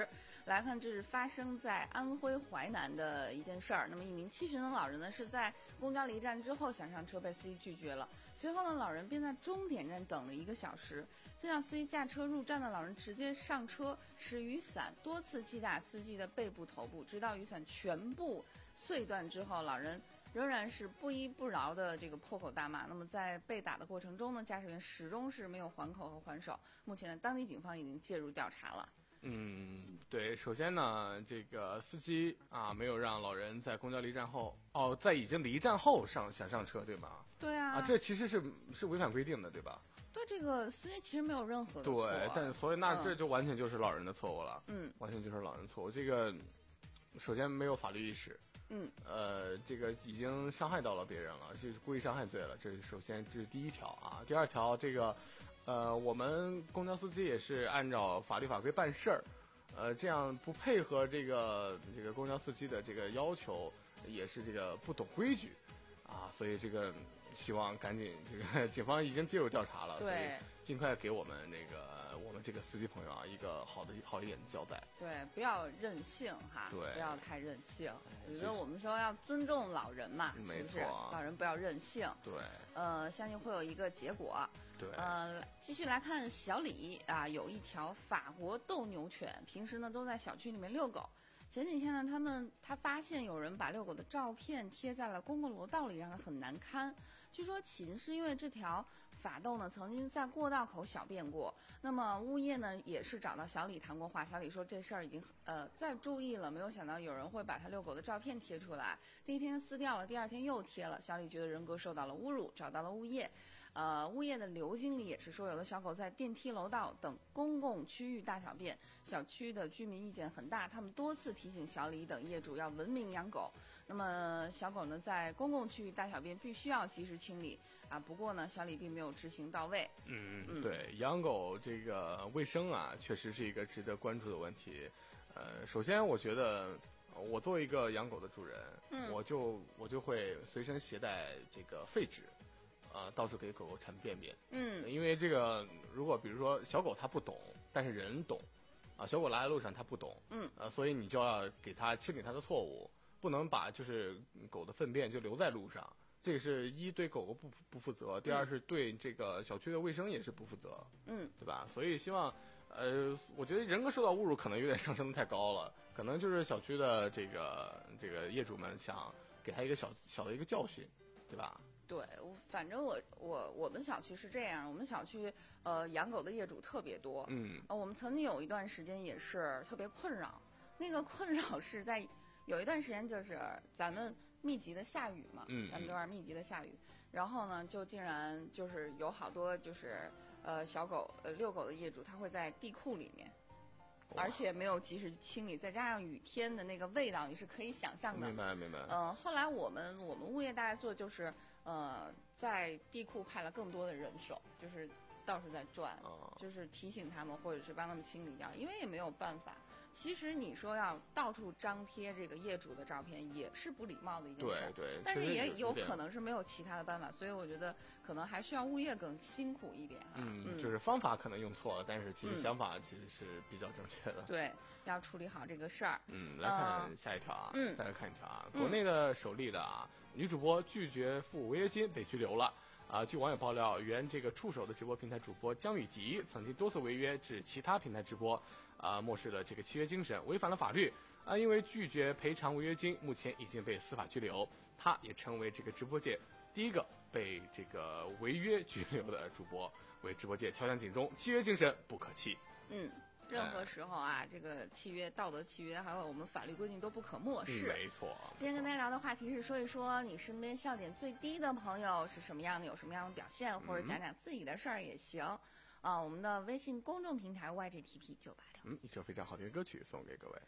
来看，这是发生在安徽淮南的一件事儿。那么，一名七旬的老人呢，是在公交离站之后想上车，被司机拒绝了。随后呢，老人便在终点站等了一个小时。这让司机驾车入站的老人直接上车，使雨伞多次击打司机的背部、头部，直到雨伞全部碎断之后，老人仍然是不依不饶的这个破口大骂。那么在被打的过程中呢，驾驶员始终是没有还口和还手。目前呢，当地警方已经介入调查了。 嗯，对，首先呢，这个司机啊没有让老人在公交离站后，哦，在已经离站后上想上车，对吗？ 对啊， 啊，这其实是是违反规定的，对吧？ 对，这个司机其实没有任何的错。 对，但所以那这就完全就是老人的错误了。 嗯， 完全就是老人错误。这个首先没有法律意识。 嗯， 呃，这个已经伤害到了别人了，这是故意伤害罪了。这是首先这是第一条啊。第二条，这个。呃，我们公交司机也是按照法律法规办事儿，呃，这样不配合这个这个公交司机的这个要求，也是这个不懂规矩，啊，所以这个希望赶紧这个警方已经介入调查了， 对， 尽快给我们那个我们这个司机朋友啊一个好的好一点的交代。 对，不要任性哈， 对， 不要太任性。我觉得我们说要尊重老人嘛， 没错， 是不是？老人不要任性。 对， 呃，相信会有一个结果。 对， 呃，继续来看小李啊，有一条法国斗牛犬，平时呢都在小区里面遛狗。前几天呢，他们他发现有人把遛狗的照片贴在了公共楼道里，让他很难堪。据说起因是因为这条法斗呢曾经在过道口小便过，那么物业呢也是找到小李谈过话，小李说这事儿已经呃再注意了，没有想到有人会把他遛狗的照片贴出来。第一天撕掉了，第二天又贴了，小李觉得人格受到了侮辱，找到了物业。呃，物业的刘经理也是说，有的小狗在电梯、楼道等公共区域大小便，小区的居民意见很大，他们多次提醒小李等业主要文明养狗。那么小狗呢，在公共区域大小便必须要及时清理啊。不过呢，小李并没有执行到位。 嗯嗯，对，养狗这个卫生啊，确实是一个值得关注的问题。呃，首先我觉得，我作为一个养狗的主人， 嗯， 我就我就会随身携带这个废纸。呃，到处给狗狗铲便便， 嗯， 因为这个，如果比如说小狗它不懂，但是人懂，啊，小狗拉在路上它不懂， 嗯， 呃，所以你就要给它清理它的错误，不能把就是狗的粪便就留在路上，这个是一对狗狗不不负责，第二是对这个小区的卫生也是不负责， 嗯， 对吧？所以希望，呃，我觉得人格受到侮辱可能有点上升的太高了，可能就是小区的这个这个业主们想给他一个小小的一个教训，对吧？ 对，反正我我我们小区是这样，我们小区呃养狗的业主特别多， 嗯， 呃，我们曾经有一段时间也是特别困扰，那个困扰是在有一段时间就是咱们密集的下雨嘛， 嗯， 咱们这边密集的下雨，然后呢就竟然就是有好多就是呃小狗呃遛狗的业主他会在地库里面。而且没有及时清理，再加上雨天的那个味道，你是可以想象的。 明白明白。 嗯、呃，后来我们我们物业大概做就是呃，在地库派了更多的人手，就是到处在转， 哦、 就是提醒他们，或者是帮他们清理掉，因为也没有办法。其实你说要到处张贴这个业主的照片，也是不礼貌的一件事。 对对。 但是也有可能是没有其他的办法，所以我觉得可能还需要物业更辛苦一点哈。 嗯，嗯就是方法可能用错了，但是其实想法其实是比较正确的。 嗯、对，要处理好这个事儿。 嗯，来看下一条啊。 嗯。 再来看一条啊，国内的首例的啊，女主播拒绝付违约金被拘留了。啊，据网友爆料，原这个触手的直播平台主播江雨迪曾经多次违约至其他平台直播，啊，漠视了这个契约精神，违反了法律。啊，因为拒绝赔偿违约金，目前已经被司法拘留。他也成为这个直播界第一个被这个违约拘留的主播，为直播界敲响警钟，契约精神不可弃。 嗯。任何时候啊，这个契约、道德契约，还有我们法律规定都不可漠视。 没错。 今天跟大家聊的话题是说一说你身边笑点最低的朋友是什么样的，有什么样的表现，或者讲讲自己的事儿也行。啊，我们的微信公众平台 Y G T P 九八六。 嗯，一首非常好听的歌曲送给各位。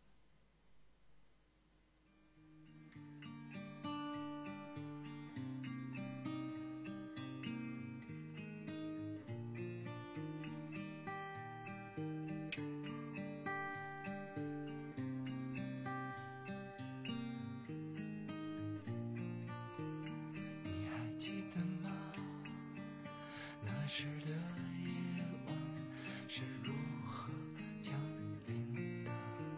时的夜晚是如何降临的？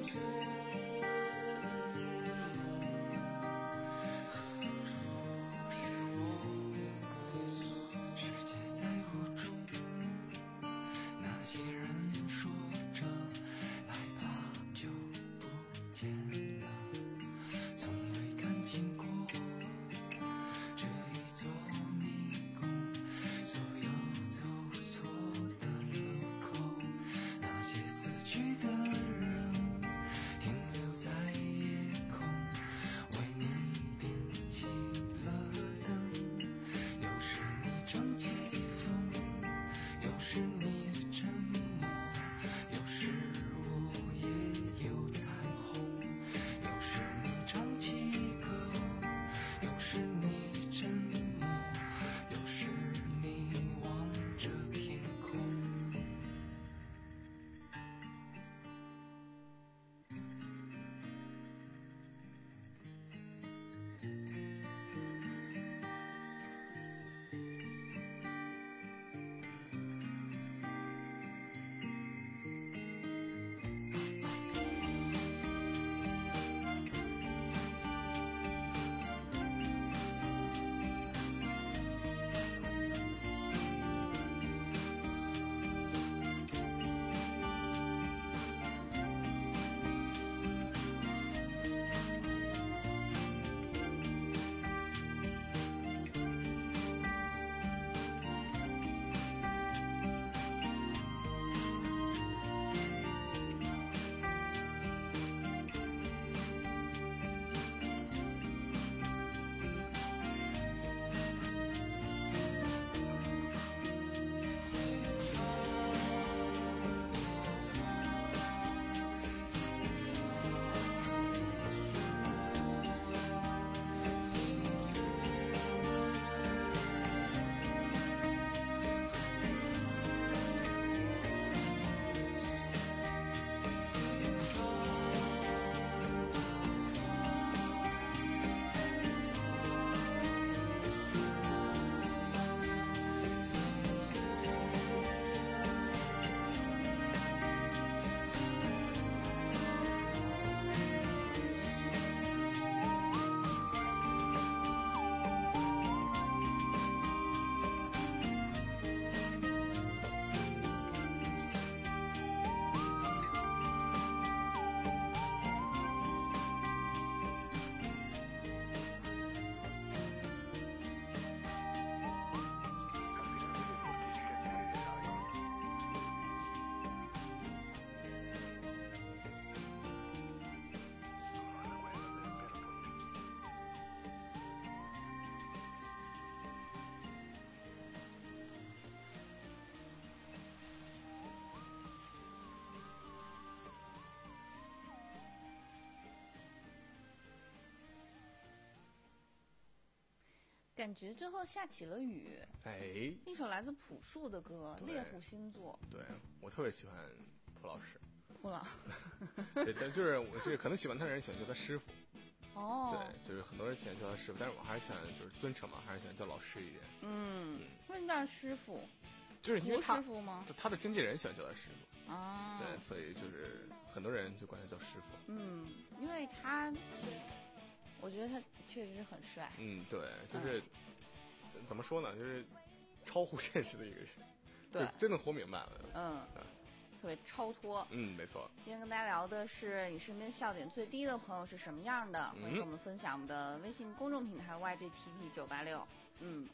感觉最后下起了雨。 哎， 一首来自朴树的歌《 对猎户星座对我特别喜欢蒲老师，》。 蒲老， 对，但就是我是可能喜欢他的人喜欢叫他师傅， 哦， 对，就是很多人喜欢叫他师傅，但是我还是喜欢就是尊称嘛，还是喜欢叫老师一点。 嗯，为什么叫师傅？ 就是因为他胡师傅吗？ 他的经纪人喜欢叫他师傅啊， 对，所以就是很多人就管他叫师傅。 嗯，因为他，我觉得他确实很帅。 嗯，对，就是、嗯、怎么说呢，就是超乎现实的一个人， 对， 真的活明白了。 嗯，嗯特别超脱。 嗯，没错。 今天跟大家聊的是你身边笑点最低的朋友是什么样的？欢迎跟我们分享我们的微信公众平台 Y G T P 九八六。嗯。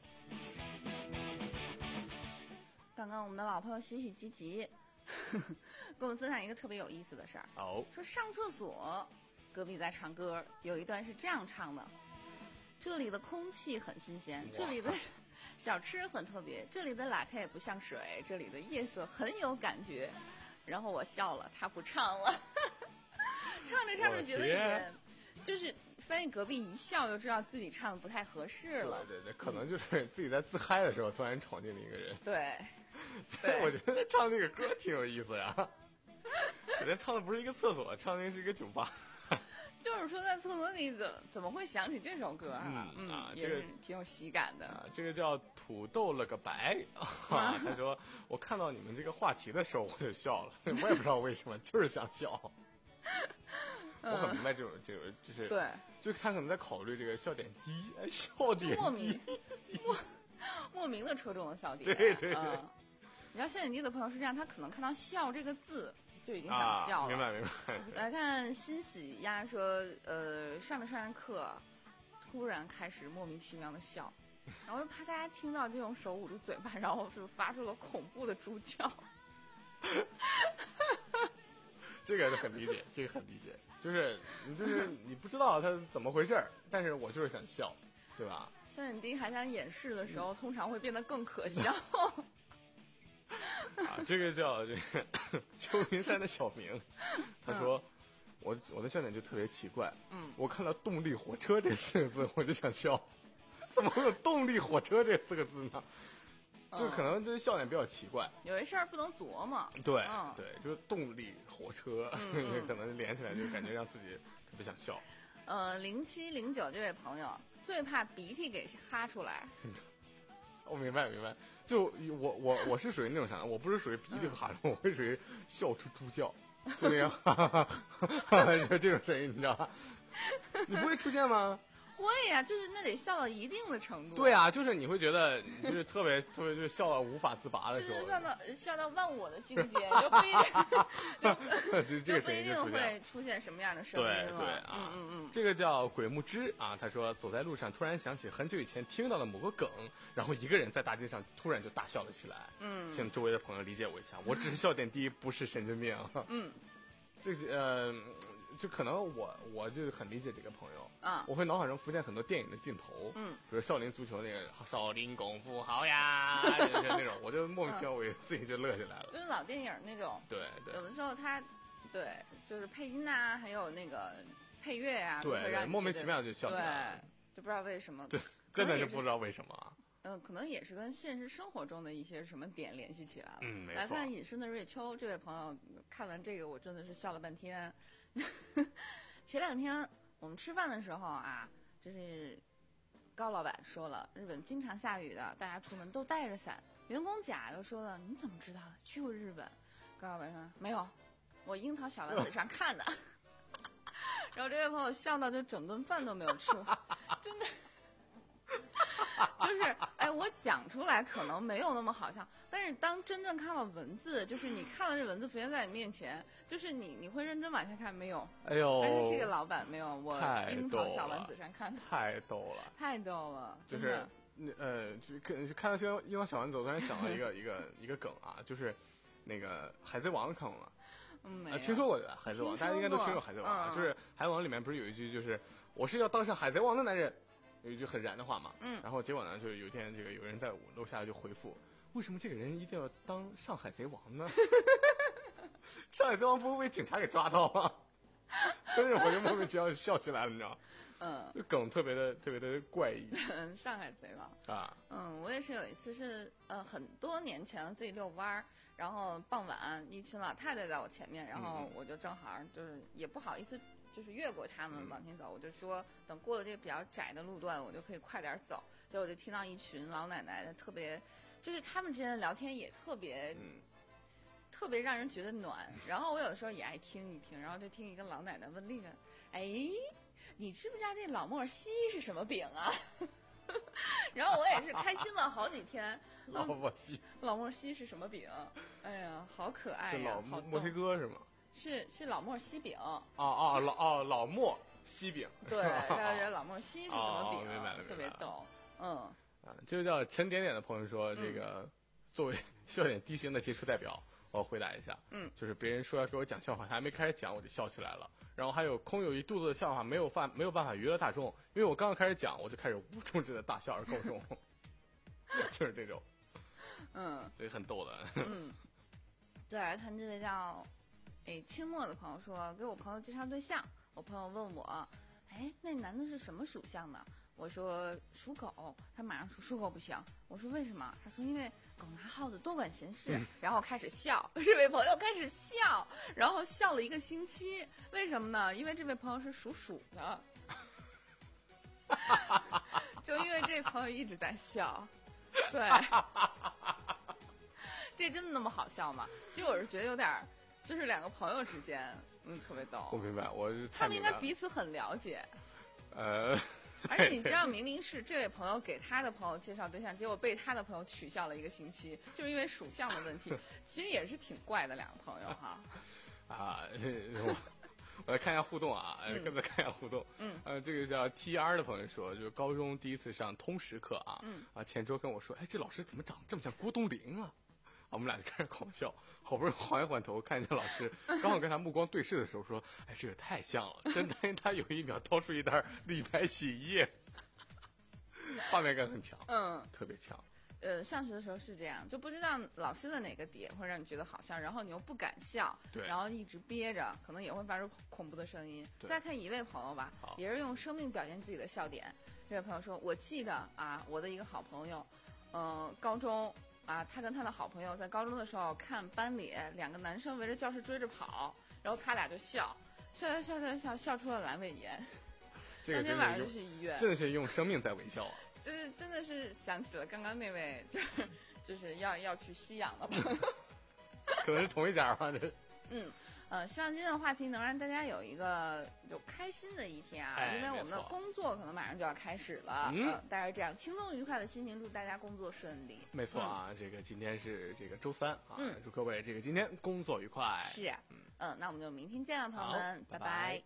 刚刚我们的老朋友喜喜吉吉跟我们分享一个特别有意思的事儿。 哦， 说上厕所，隔壁在唱歌，有一段是这样唱的：这里的空气很新鲜，这里的小吃很特别，这里的latte不像水，这里的夜色很有感觉。然后我笑了，他不唱了。唱着唱着觉得也，就是发现隔壁一笑，就知道自己唱的不太合适了。 对对对，可能就是自己在自嗨的时候，突然闯进了一个人。 对。 我觉得唱这个歌挺有意思呀，人唱的不是一个厕所，唱的是一个酒吧。 就是说，在厕所里怎怎么会想起这首歌啊？ 嗯啊， 也是挺有喜感的。 啊，这个叫土豆了个白啊！他说，我看到你们这个话题的时候我就笑了，我也不知道为什么，就是想笑。 我很明白这种这种就是对， 就他可能在考虑这个笑点低，哎，笑点莫名低， 莫莫名的戳中了笑点。 对对对。 嗯你知道笑点低的朋友是这样，他可能看到笑这个字就已经想笑了。 啊、明白明白。 来看欣喜鸭说，呃，上着上着课，突然开始莫名其妙的笑，然后就怕大家听到这种手捂住嘴巴，然后就发出了恐怖的猪叫。 这个很理解，这个很理解，就是你就是你不知道他怎么回事儿，但是我就是想笑，对吧？ 笑点低还想掩饰的时候，嗯、通常会变得更可笑。 啊，这个叫这个秋名山的小明，他说、嗯、我我的笑点就特别奇怪， 嗯， 我看到动力火车这四个字我就想笑，怎么会有动力火车这四个字呢？嗯、就可能这笑点比较奇怪， 有一事儿不能琢磨， 对、 嗯、 对，就是动力火车，嗯嗯可能连起来就感觉让自己特别想笑。 呃，零七零九这位朋友最怕鼻涕给哈出来。 我明白明白，就我我我是属于那种啥，我不是属于鼻涕哈出，嗯、我会属于笑出猪叫，就那样哈哈哈哈哈，就这种声音，你知道吧？你不会出现吗？ 会呀、啊，就是那得笑到一定的程度。 对啊，就是你会觉得就是特别特别，就是笑到无法自拔的时候， 就是笑到笑到忘我的境界，就不一定， 就不一定会出现什么样的声音了。 对对啊， 嗯嗯嗯， 这个叫鬼木枝啊，他说走在路上突然想起很久以前听到了某个梗，然后一个人在大街上突然就大笑了起来。 嗯， 请周围的朋友理解我一下，我只是笑点低，不是神经病。 嗯， 这些呃。就可能我我就很理解这个朋友啊， 我会脑海中浮现很多电影的镜头， 嗯， 比如少林足球那个少林功夫好呀，就是那种，我就莫名其妙我自己就乐起来了。 就是老电影那种， 对对， 有的时候他，对，就是配音呐、啊，还有那个配乐啊， 对， 会让莫名其妙就笑起来了， 对，就不知道为什么， 对，真的就不知道为什么啊。 嗯、呃，可能也是跟现实生活中的一些什么点联系起来了。 嗯，没错。 来看隐身的瑞秋这位朋友，看完这个我真的是笑了半天。前两天我们吃饭的时候啊，就是高老板说了，日本经常下雨的，大家出门都带着伞。员工甲又说了，你怎么知道的？去过日本？高老板说没有，我樱桃小丸子上看的。然后这位朋友笑到就整顿饭都没有吃，真的。就是哎，我讲出来可能没有那么好笑，但是当真正看到文字，就是你看到这文字浮现在你面前，就是你你会认真往下看没有？ 哎呦， 而且是个老板没有，我樱桃小丸子上看的， 太逗了， 太逗了， 就是呃，就看看到樱樱桃小丸子，我突然想到一个一个一个梗啊，就是那个海贼王看过吗？ 嗯，没有、呃，听说过的海贼王，大家应该都听过海贼王啊。 嗯、 就是海贼王里面不是有一句就是我是要当上海贼王的男人。有一句很燃的话嘛， 嗯， 然后结果呢，就是有一天这个有人在楼下就回复，为什么这个人一定要当上海贼王呢？上海贼王不会被警察给抓到吗？所以我就莫名其妙笑起来了，你知道吗？ 嗯， 梗特别的特别的怪异。 上海贼王啊， 嗯，我也是有一次是呃很多年前自己遛弯儿，然后傍晚一群老太太在我前面，然后我就正好就是也不好意思。就是越过他们往前走，我就说等过了这个比较窄的路段，我就可以快点走。结果我就听到一群老奶奶的特别，就是他们之间的聊天也特别， 嗯、 特别让人觉得暖。然后我有的时候也爱听一听，然后就听一个老奶奶问另一个，哎，你知不知道这老莫西是什么饼啊？然后我也是开心了好几天。 老莫西， 老莫西是什么饼？哎呀，好可爱呀！ 老墨西哥是吗？ 是是老莫西饼哦哦老哦老莫西饼对，然后老莫西是什么饼？ 哦、明白了， 特别逗，嗯啊，这个叫陈点点的朋友说，这个、嗯、作为笑点低型的杰出代表，我要回答一下， 嗯， 就是别人说要给我讲笑话，他还没开始讲我就笑起来了，然后还有空有一肚子的笑话没有办没有办法娱乐大众，因为我刚刚开始讲我就开始无终止的大笑而告终，就是这种， 嗯， 所以很逗的， 嗯，再来看这位叫。哎，清末的朋友说给我朋友介绍对象，我朋友问我，哎，那男的是什么属相的？我说属狗，他马上说属狗不行。我说为什么？他说因为狗拿耗子多管闲事，嗯、然后开始笑。这位朋友开始笑，然后笑了一个星期。为什么呢？因为这位朋友是属鼠的，就因为这位朋友一直在笑，对，这真的那么好笑吗？其实我是觉得有点。就是两个朋友之间， 嗯，特别逗。 我明白，我他们应该彼此很了解。 呃， 而且你知道，明明是这位朋友给他的朋友介绍对象，结果被他的朋友取笑了一个星期，就是因为属相的问题。其实也是挺怪的两个朋友哈。 啊，我我来看一下互动啊，呃，跟着看一下互动。 嗯。 呃，这个叫 T R 的朋友说，就是高中第一次上通识课啊， 嗯。 啊，前周跟我说，哎，这老师怎么长得这么像郭冬临啊？啊，我们俩就开始狂笑，好不容易缓一缓头，看见老师，刚好跟他目光对视的时候说，哎，这个太像了，真担心他有一秒掏出一袋李白洗衣液，画面感很强， 嗯， 特别强。 呃，上学的时候是这样，就不知道老师的哪个点会让你觉得好笑，然后你又不敢笑， 对， 然后一直憋着，可能也会发出恐怖的声音。再看一位朋友吧，也是用生命表现自己的笑点。这位朋友说：“我记得啊，我的一个好朋友，嗯、呃，高中啊，他跟他的好朋友在高中的时候看班里两个男生围着教室追着跑，然后他俩就笑，笑笑笑笑笑笑出了阑尾炎。 这个当天晚上就去医院， 真的是用生命在微笑啊。” 就是真的是想起了刚刚那位，就是就是要要去吸氧了吧？ 可能是同一家吧。这嗯呃，希望今天的话题能让大家有一个有开心的一天啊， 哎、 因为我们的工作可能马上就要开始了， 嗯， 呃、大概这样轻松愉快的心情，祝大家工作顺利。 没错啊，嗯、这个今天是这个周三啊， 嗯， 祝各位这个今天工作愉快。 是、啊，嗯嗯、呃，那我们就明天见了，朋友们， 拜拜拜。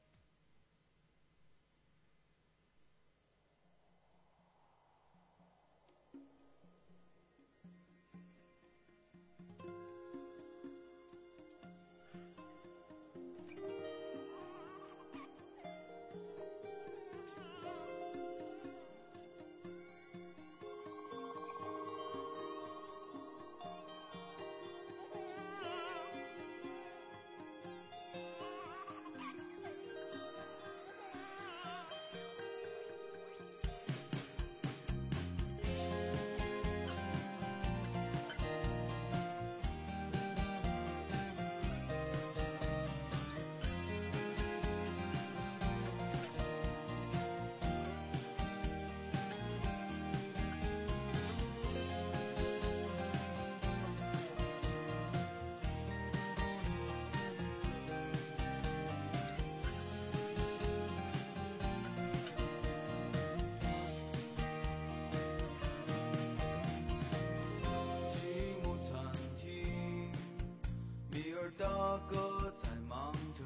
大哥在忙着，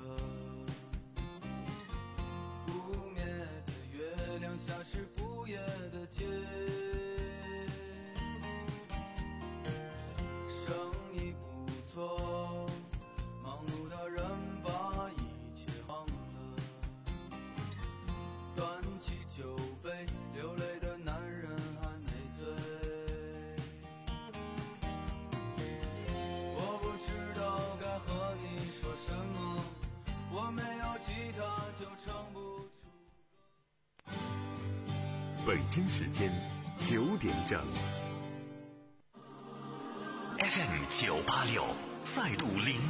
不灭的月亮像是不夜的街，生意不错，忙碌的人把一切忘了，端起酒杯，流泪的男人还没醉。我不知道该和你说什么，我没有吉他就唱不出。 北京时间九点整 ，F M 九八六再度零。